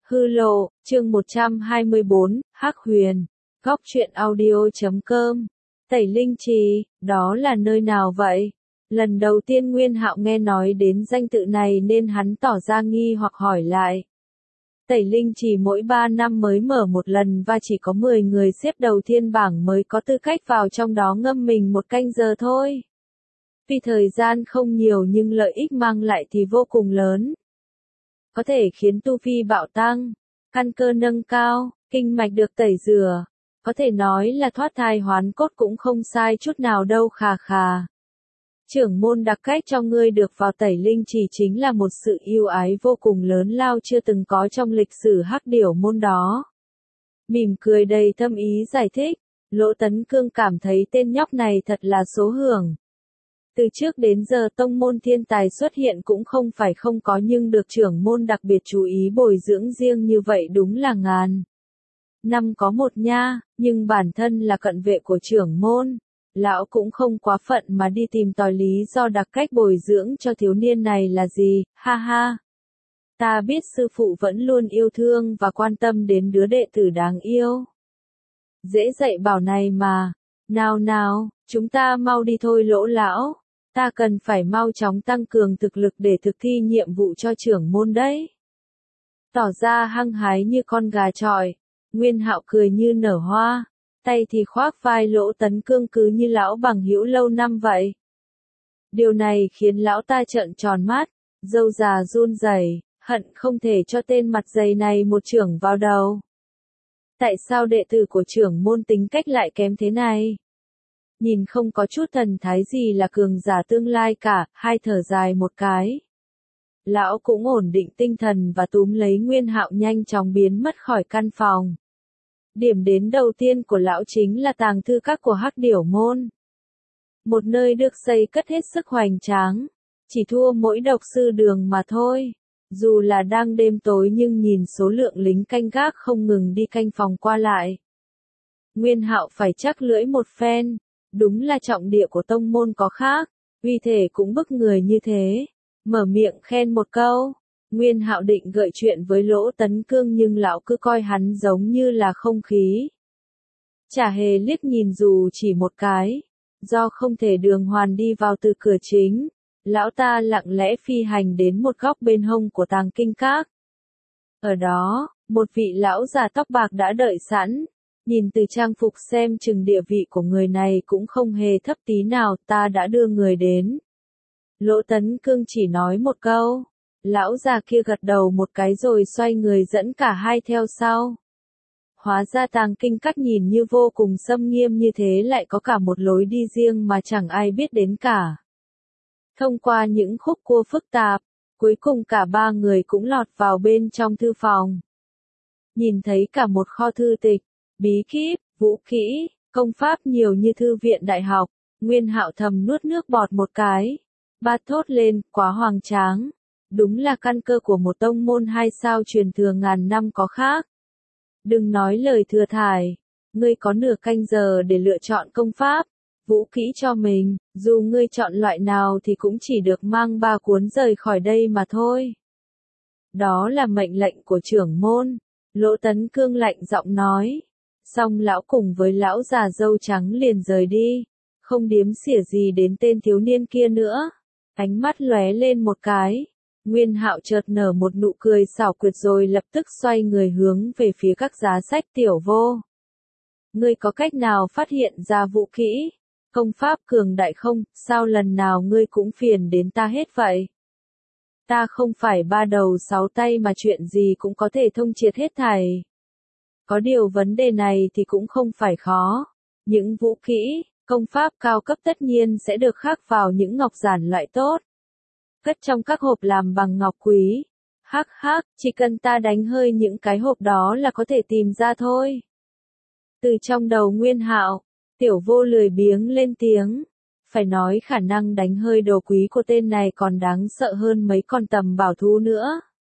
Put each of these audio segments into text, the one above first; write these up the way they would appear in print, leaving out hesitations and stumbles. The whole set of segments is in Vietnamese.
Hư lộ, chương 124, Hắc Huyền, Góc truyện audio.com. Tẩy Linh Trì, đó là nơi nào vậy? Lần đầu tiên Nguyên Hạo nghe nói đến danh tự này nên hắn tỏ ra nghi hoặc hỏi lại. Tẩy Linh Trì mỗi 3 năm mới mở một lần và chỉ có 10 người xếp đầu thiên bảng mới có tư cách vào trong đó ngâm mình một canh giờ thôi. Vì thời gian không nhiều nhưng lợi ích mang lại thì vô cùng lớn. Có thể khiến tu vi bạo tăng, căn cơ nâng cao, kinh mạch được tẩy rửa. Có thể nói là thoát thai hoán cốt cũng không sai chút nào đâu khà khà. Trưởng môn đặc cách cho ngươi được vào Tẩy Linh Trì chính là một sự yêu ái vô cùng lớn lao chưa từng có trong lịch sử Hắc Điểu môn đó. Mỉm cười đầy thâm ý giải thích, Lỗ Tấn Cương cảm thấy tên nhóc này thật là số hưởng. Từ trước đến giờ tông môn thiên tài xuất hiện cũng không phải không có nhưng được trưởng môn đặc biệt chú ý bồi dưỡng riêng như vậy đúng là ngàn năm có một nha, nhưng bản thân là cận vệ của trưởng môn. Lão cũng không quá phận mà đi tìm tòi lý do đặc cách bồi dưỡng cho thiếu niên này là gì, ha ha. Ta biết sư phụ vẫn luôn yêu thương và quan tâm đến đứa đệ tử đáng yêu. Dễ dạy bảo này mà. Nào nào, chúng ta mau đi thôi Lỗ lão. Ta cần phải mau chóng tăng cường thực lực để thực thi nhiệm vụ cho trưởng môn đấy. Tỏ ra hăng hái như con gà chọi, Nguyên Hạo cười như nở hoa, tay thì khoác vai Lỗ Tấn Cương cứ như lão bằng hữu lâu năm vậy. Điều này khiến lão ta trợn tròn mắt, râu già run rẩy, hận không thể cho tên mặt dày này một chưởng vào đầu. Tại sao đệ tử của trưởng môn tính cách lại kém thế này? Nhìn không có chút thần thái gì là cường giả tương lai cả, hai thở dài một cái. Lão cũng ổn định tinh thần và túm lấy Nguyên Hạo nhanh chóng biến mất khỏi căn phòng. Điểm đến đầu tiên của lão chính là tàng thư các của Hắc Điểu môn. Một nơi được xây cất hết sức hoành tráng, chỉ thua mỗi độc sư đường mà thôi. Dù là đang đêm tối nhưng nhìn số lượng lính canh gác không ngừng đi canh phòng qua lại. Nguyên Hạo phải chắc lưỡi một phen, đúng là trọng địa của tông môn có khác, uy thể cũng bức người như thế. Mở miệng khen một câu. Nguyên Hạo định gợi chuyện với Lỗ Tấn Cương nhưng lão cứ coi hắn giống như là không khí. Chả hề liếc nhìn dù chỉ một cái. Do không thể đường hoàn đi vào từ cửa chính, lão ta lặng lẽ phi hành đến một góc bên hông của tàng kinh các. Ở đó, một vị lão già tóc bạc đã đợi sẵn. Nhìn từ trang phục xem chừng địa vị của người này cũng không hề thấp tí nào, ta đã đưa người đến. Lỗ Tấn Cương chỉ nói một câu. Lão già kia gật đầu một cái rồi xoay người dẫn cả hai theo sau. Hóa ra tàng kinh các nhìn như vô cùng xâm nghiêm như thế lại có cả một lối đi riêng mà chẳng ai biết đến cả. Thông qua những khúc cua phức tạp, cuối cùng cả ba người cũng lọt vào bên trong thư phòng. Nhìn thấy cả một kho thư tịch, bí kíp, vũ kỹ, công pháp nhiều như thư viện đại học, Nguyên Hạo thầm nuốt nước bọt một cái. Ba thốt lên, quá hoành tráng. Đúng là căn cơ của một tông môn 2 sao truyền thừa ngàn năm có khác. Đừng nói lời thừa thải, ngươi có nửa canh giờ để lựa chọn công pháp, vũ kỹ cho mình, dù ngươi chọn loại nào thì cũng chỉ được mang 3 cuốn rời khỏi đây mà thôi. Đó là mệnh lệnh của trưởng môn, Lỗ Tấn Cương lạnh giọng nói. Xong lão cùng với lão già râu trắng liền rời đi, không điếm xỉa gì đến tên thiếu niên kia nữa. Ánh mắt lóe lên một cái. Nguyên Hạo chợt nở một nụ cười xảo quyệt rồi lập tức xoay người hướng về phía các giá sách Tiểu Vô. Ngươi có cách nào phát hiện ra vũ kỹ, công pháp cường đại không, sao lần nào ngươi cũng phiền đến ta hết vậy? Ta không phải 3 đầu 6 tay mà chuyện gì cũng có thể thông triệt hết thảy. Có điều vấn đề này thì cũng không phải khó. Những vũ kỹ, công pháp cao cấp tất nhiên sẽ được khắc vào những ngọc giản loại tốt. Cất trong các hộp làm bằng ngọc quý. Hắc hắc, chỉ cần ta đánh hơi những cái hộp đó là có thể tìm ra thôi. Từ trong đầu Nguyên Hạo, Tiểu Vô lười biếng lên tiếng. Phải nói khả năng đánh hơi đồ quý của tên này còn đáng sợ hơn mấy con tầm bảo thú nữa.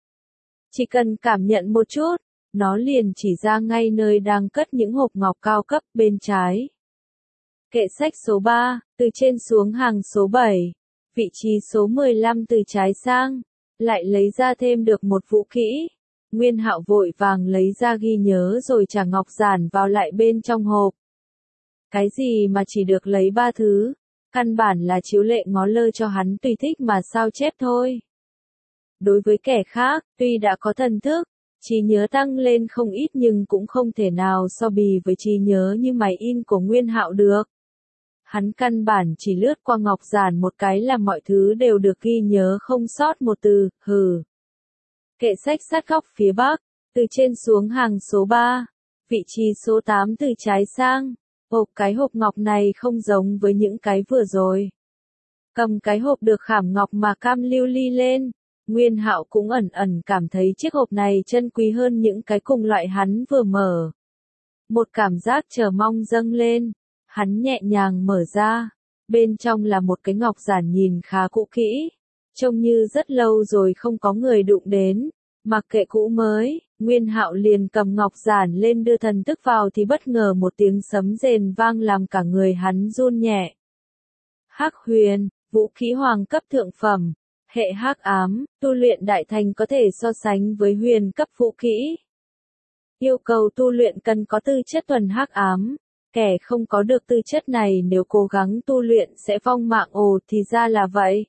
Chỉ cần cảm nhận một chút, nó liền chỉ ra ngay nơi đang cất những hộp ngọc cao cấp bên trái. Kệ sách số 3, từ trên xuống hàng số 7. Vị trí số 15 từ trái sang, lại lấy ra thêm được một vũ kỹ. Nguyên Hạo vội vàng lấy ra ghi nhớ rồi trả ngọc giản vào lại bên trong hộp. Cái gì mà chỉ được lấy 3 thứ, căn bản là chiếu lệ ngó lơ cho hắn tùy thích mà sao chép thôi. Đối với kẻ khác, tuy đã có thần thức, trí nhớ tăng lên không ít nhưng cũng không thể nào so bì với trí nhớ như máy in của Nguyên Hạo được. Hắn căn bản chỉ lướt qua ngọc giản một cái là mọi thứ đều được ghi nhớ không sót một từ, hừ. Kệ sách sát góc phía bắc, từ trên xuống hàng số 3, vị trí số 8 từ trái sang. Cái hộp ngọc này không giống với những cái vừa rồi. Cầm cái hộp được khảm ngọc mà cam lưu ly lên, Nguyên Hạo cũng ẩn ẩn cảm thấy chiếc hộp này chân quý hơn những cái cùng loại hắn vừa mở. Một cảm giác chờ mong dâng lên, hắn nhẹ nhàng mở ra, bên trong là một cái ngọc giản nhìn khá cũ kỹ, trông như rất lâu rồi không có người đụng đến. Mặc kệ cũ mới, Nguyên Hạo liền cầm ngọc giản lên đưa thần thức vào thì bất ngờ một tiếng sấm rền vang làm cả người hắn run nhẹ. Hắc huyền, vũ khí hoàng cấp thượng phẩm, hệ hắc ám, tu luyện đại thành có thể so sánh với huyền cấp vũ khí. Yêu cầu tu luyện cần có tư chất thuần hắc ám, kẻ không có được tư chất này nếu cố gắng tu luyện sẽ vong mạng. Ồ thì ra là vậy.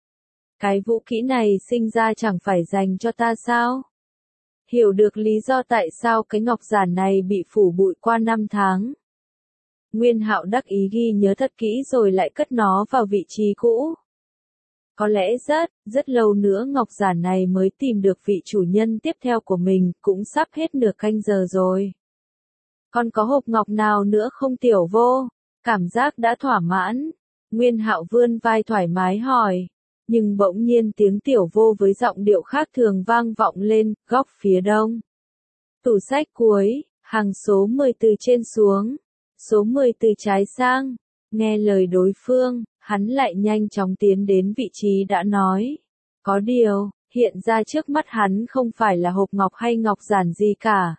Cái vũ khí này sinh ra chẳng phải dành cho ta sao? Hiểu được lý do tại sao cái ngọc giản này bị phủ bụi qua 5 tháng. Nguyên Hạo đắc ý ghi nhớ thật kỹ rồi lại cất nó vào vị trí cũ. Có lẽ rất lâu nữa ngọc giản này mới tìm được vị chủ nhân tiếp theo của mình, cũng sắp hết nửa canh giờ rồi. Còn có hộp ngọc nào nữa không Tiểu Vô? Cảm giác đã thỏa mãn. Nguyên Hạo vươn vai thoải mái hỏi. Nhưng bỗng nhiên tiếng Tiểu Vô với giọng điệu khác thường vang vọng lên, góc phía đông. Tủ sách cuối, hàng số 10 từ trên xuống, số 10 từ trái sang. Nghe lời đối phương, hắn lại nhanh chóng tiến đến vị trí đã nói. Có điều, hiện ra trước mắt hắn không phải là hộp ngọc hay ngọc giản gì cả,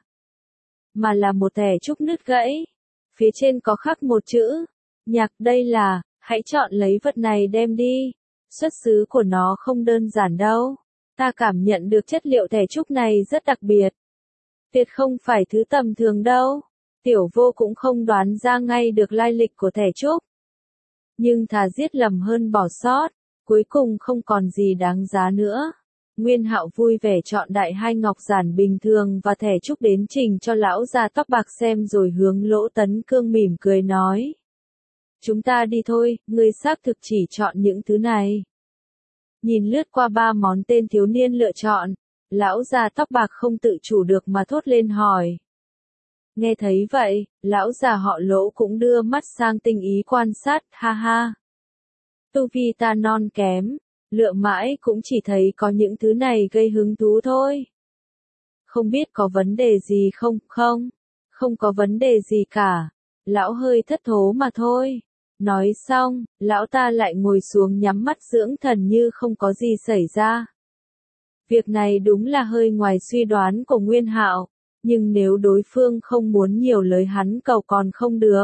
mà là một thẻ trúc nứt gãy. Phía trên có khắc một chữ, nhạc. Đây là, hãy chọn lấy vật này đem đi. Xuất xứ của nó không đơn giản đâu. Ta cảm nhận được chất liệu thẻ trúc này rất đặc biệt. Tuyệt không phải thứ tầm thường đâu. Tiểu Vô cũng không đoán ra ngay được lai lịch của thẻ trúc. Nhưng thà giết lầm hơn bỏ sót, cuối cùng không còn gì đáng giá nữa. Nguyên Hạo vui vẻ chọn đại 2 ngọc giản bình thường và thẻ trúc đến trình cho lão già tóc bạc xem rồi hướng Lỗ Tấn Cương mỉm cười nói. Chúng ta đi thôi, ngươi xác thực chỉ chọn những thứ này. Nhìn lướt qua 3 món tên thiếu niên lựa chọn, lão già tóc bạc không tự chủ được mà thốt lên hỏi. Nghe thấy vậy, lão già họ Lỗ cũng đưa mắt sang tinh ý quan sát, ha ha. Tu vi ta non kém, lựa mãi cũng chỉ thấy có những thứ này gây hứng thú thôi. Không biết có vấn đề gì không? Không có vấn đề gì cả. Lão hơi thất thố mà thôi. Nói xong, lão ta lại ngồi xuống nhắm mắt dưỡng thần như không có gì xảy ra. Việc này đúng là hơi ngoài suy đoán của Nguyên Hạo, nhưng nếu đối phương không muốn nhiều lời hắn cầu còn không được.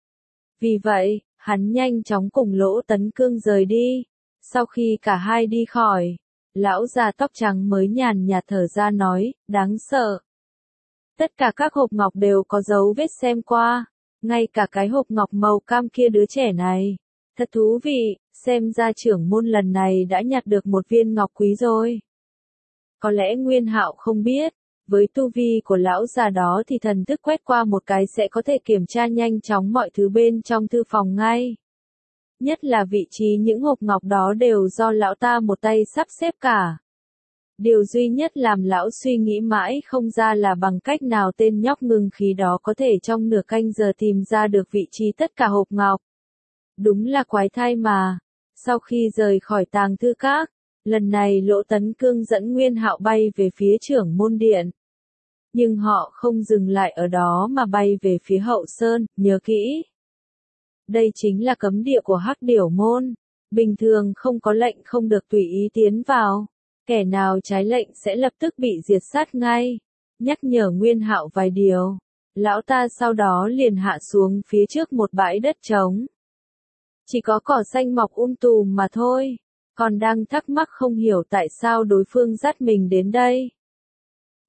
Vì vậy, hắn nhanh chóng cùng Lỗ Tấn Cương rời đi. Sau khi cả hai đi khỏi, lão già tóc trắng mới nhàn nhạt thở ra nói, đáng sợ. Tất cả các hộp ngọc đều có dấu vết xem qua. Ngay cả cái hộp ngọc màu cam kia đứa trẻ này. Thật thú vị, xem ra trưởng môn lần này đã nhặt được một viên ngọc quý rồi. Có lẽ Nguyên Hạo không biết, với tu vi của lão già đó thì thần thức quét qua một cái sẽ có thể kiểm tra nhanh chóng mọi thứ bên trong thư phòng ngay. Nhất là vị trí những hộp ngọc đó đều do lão ta một tay sắp xếp cả. Điều duy nhất làm lão suy nghĩ mãi không ra là bằng cách nào tên nhóc ngưng khí đó có thể trong nửa canh giờ tìm ra được vị trí tất cả hộp ngọc. Đúng là quái thai mà. Sau khi rời khỏi tàng thư các, lần này Lỗ Tấn Cương dẫn Nguyên Hạo bay về phía trưởng môn điện. Nhưng họ không dừng lại ở đó mà bay về phía hậu sơn, nhớ kỹ. Đây chính là cấm địa của Hắc Điểu môn. Bình thường không có lệnh không được tùy ý tiến vào. Kẻ nào trái lệnh sẽ lập tức bị diệt sát ngay. Nhắc nhở Nguyên Hạo vài điều. Lão ta sau đó liền hạ xuống phía trước một bãi đất trống. Chỉ có cỏ xanh mọc tùm mà thôi. Còn đang thắc mắc không hiểu tại sao đối phương dắt mình đến đây.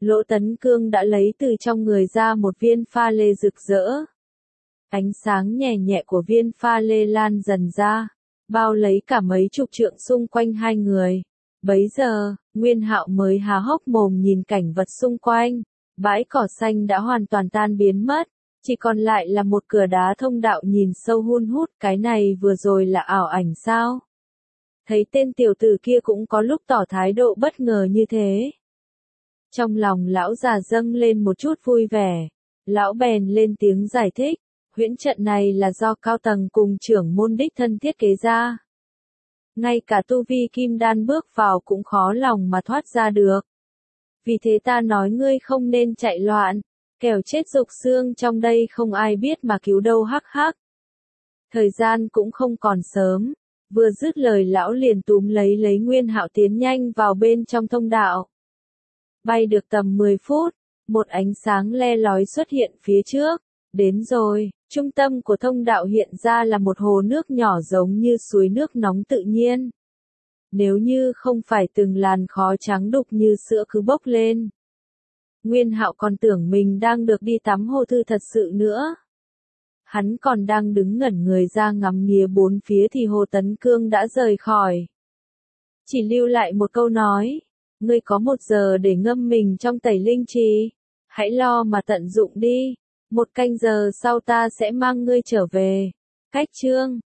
Lỗ Tấn Cương đã lấy từ trong người ra một viên pha lê rực rỡ. Ánh sáng nhẹ nhẹ của viên pha lê lan dần ra, bao lấy cả mấy chục trượng xung quanh hai người. Bấy giờ, Nguyên Hạo mới há hốc mồm nhìn cảnh vật xung quanh. Bãi cỏ xanh đã hoàn toàn tan biến mất, chỉ còn lại là một cửa đá thông đạo nhìn sâu hun hút. Cái này vừa rồi là ảo ảnh sao? Thấy tên tiểu tử kia cũng có lúc tỏ thái độ bất ngờ như thế. Trong lòng lão già dâng lên một chút vui vẻ. Lão bèn lên tiếng giải thích. Huyễn trận này là do cao tầng cùng trưởng môn đích thân thiết kế ra. Ngay cả tu vi kim đan bước vào cũng khó lòng mà thoát ra được. Vì thế ta nói ngươi không nên chạy loạn, kẻo chết rục xương trong đây không ai biết mà cứu đâu hắc hắc. Thời gian cũng không còn sớm, vừa dứt lời lão liền túm lấy Nguyên Hạo tiến nhanh vào bên trong thông đạo. Bay được tầm 10 phút, một ánh sáng le lói xuất hiện phía trước. Đến rồi, trung tâm của thông đạo hiện ra là một hồ nước nhỏ giống như suối nước nóng tự nhiên. Nếu như không phải từng làn khói trắng đục như sữa cứ bốc lên. Nguyên Hạo còn tưởng mình đang được đi tắm hồ thư thật sự nữa. Hắn còn đang đứng ngẩn người ra ngắm nghía bốn phía thì Hồ Tấn Cương đã rời khỏi. Chỉ lưu lại một câu nói, ngươi có 1 giờ để ngâm mình trong tẩy linh trì, hãy lo mà tận dụng đi, 1 canh giờ sau ta sẽ mang ngươi trở về. Cách chương